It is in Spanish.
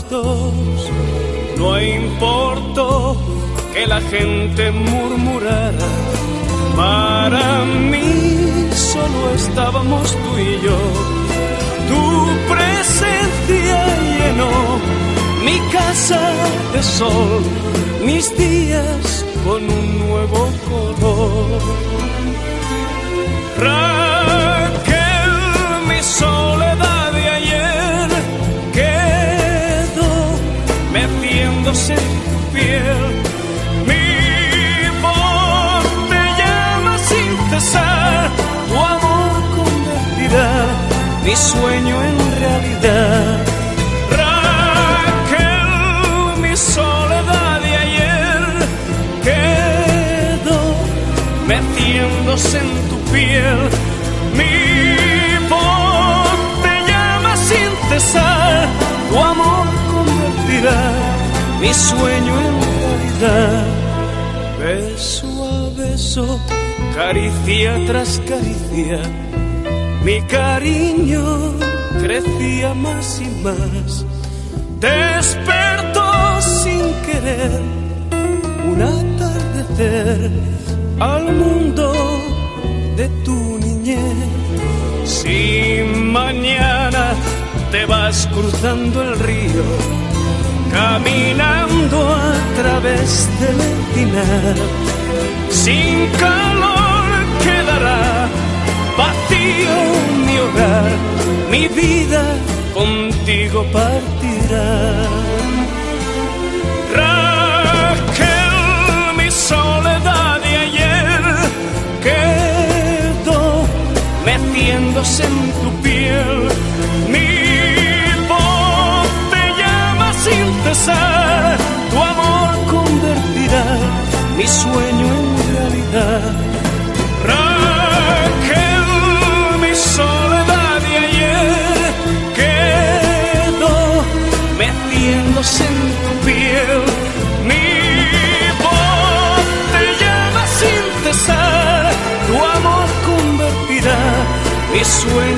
dos. No importó que la gente murmurara, para mí solo estábamos tú y yo. Tu presencia llenó mi casa de sol, mis días con un nuevo color. Raquel, mi soledad de ayer quedó metiéndose en tu piel. Mi voz te llama sin cesar, tu amor convertirá mi sueño en realidad. Raquel, mi soledad de ayer quedó metiéndose en tu piel. Mi voz te llama sin cesar, tu amor convertirá mi sueño en realidad. Beso a beso, caricia tras caricia, mi cariño crecía más y más. Despertó sin querer un atardecer al mundo de tu niñez. Si mañana te vas cruzando el río, caminando a través del encinar, sin calor quedará vacío mi hogar, mi vida contigo partirá. Raquel, mi soledad de ayer quedó metiéndose en tu piel. Mi voz te llama sin cesar, tu amor convertirá mi sueño en realidad. Raquel, mi soledad de ayer quedó metiéndose en tu piel. Mi voz te llama sin cesar, tu amor convertirá mi sueño